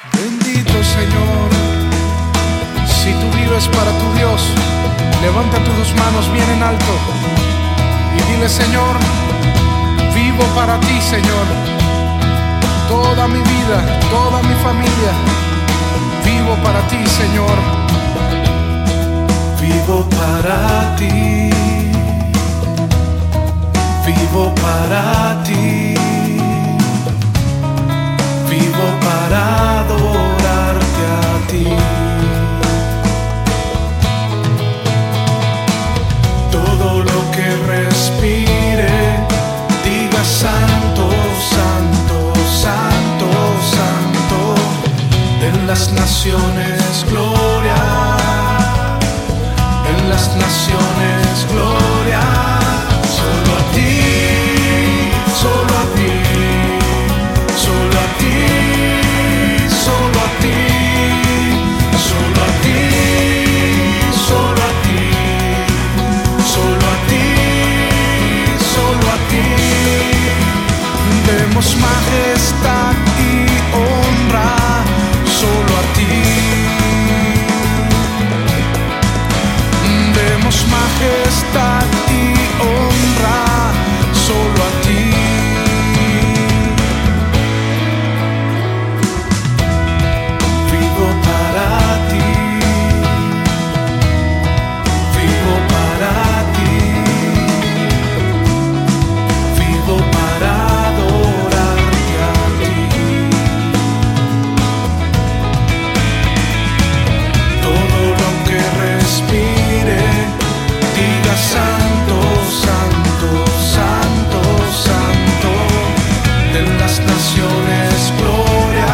Bendito Señor, si tú vives para tu Dios, levanta tus dos manos bien en alto y dile: Señor, vivo para ti, Señor. Toda mi vida, toda mi familia, vivo para ti, Señor. Vivo para ti, vivo para ti, vivo para adorarte a ti. Todo lo que respire, diga santo, santo, santo, santo. En las naciones gloria, en las naciones gloria. Solo a ti, solo a ti, solo a ti, solo a ti, solo a ti, solo a ti, solo a ti, solo a ti. Demos majestad y honra solo a ti. Demos majestad y honra solo a ti. Vivo para ti, vivo para ti, vivo para adorarte a ti. Todo lo que respire, diga santo, santo, santo, santo. De las naciones gloria,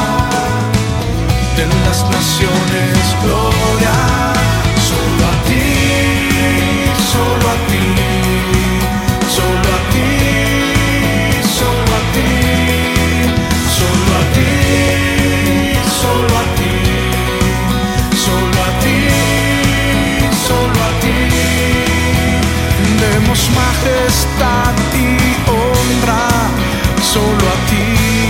de las naciones gloria. Solo a ti, solo a ti, solo a ti, solo a ti, solo a ti, solo a ti, solo a ti, solo a ti. Demos majestad y honra solo a ti.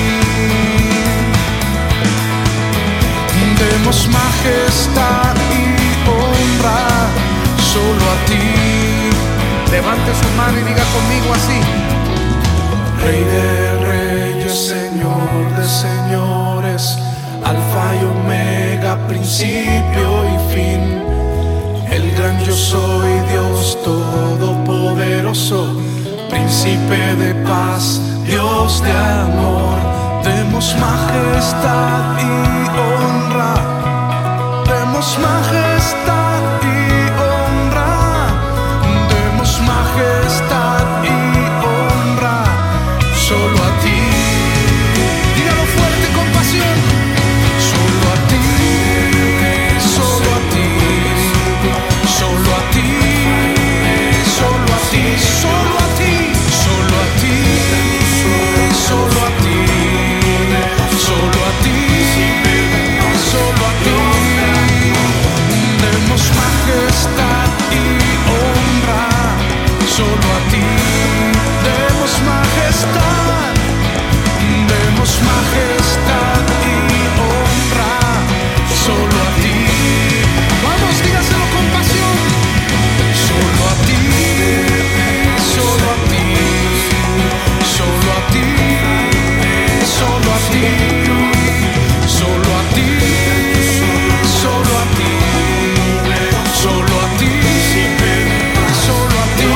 Demos majestad y honra solo a ti. Levante su mano y diga conmigo así: Rey de reyes, Señor de señores, Alfa y Omega, principio y fin. El gran yo soy, Dios todopoderoso, príncipe de paz, Dios de amor. Demos majestad y honra, demos majestad y honra, demos majestad y honra solo a ti. Dígalo fuerte con pasión: solo a ti, solo a ti, solo a ti, solo a ti, solo a ti, solo a ti, solo a ti, solo a ti, solo a ti. Demos majestad y honra solo a ti. Demos majestad, demos majestad y honra solo a ti. Vamos, dígaselo con pasión: solo a ti, solo a ti, solo a ti, solo a ti, solo a ti, solo a ti, solo a ti, solo a ti.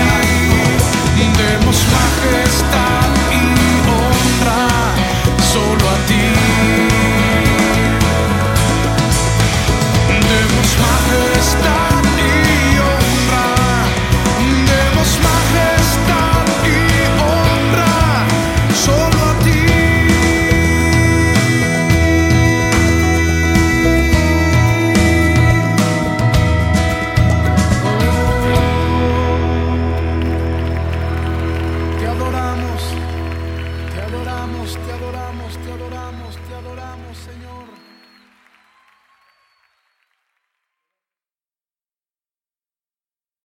Demos majestad y honra solo a ti. Demos majestad y honra, demos majestad y honra solo a ti. Te adoramos, te adoramos, te adoramos, te adoramos, te adoramos, Señor.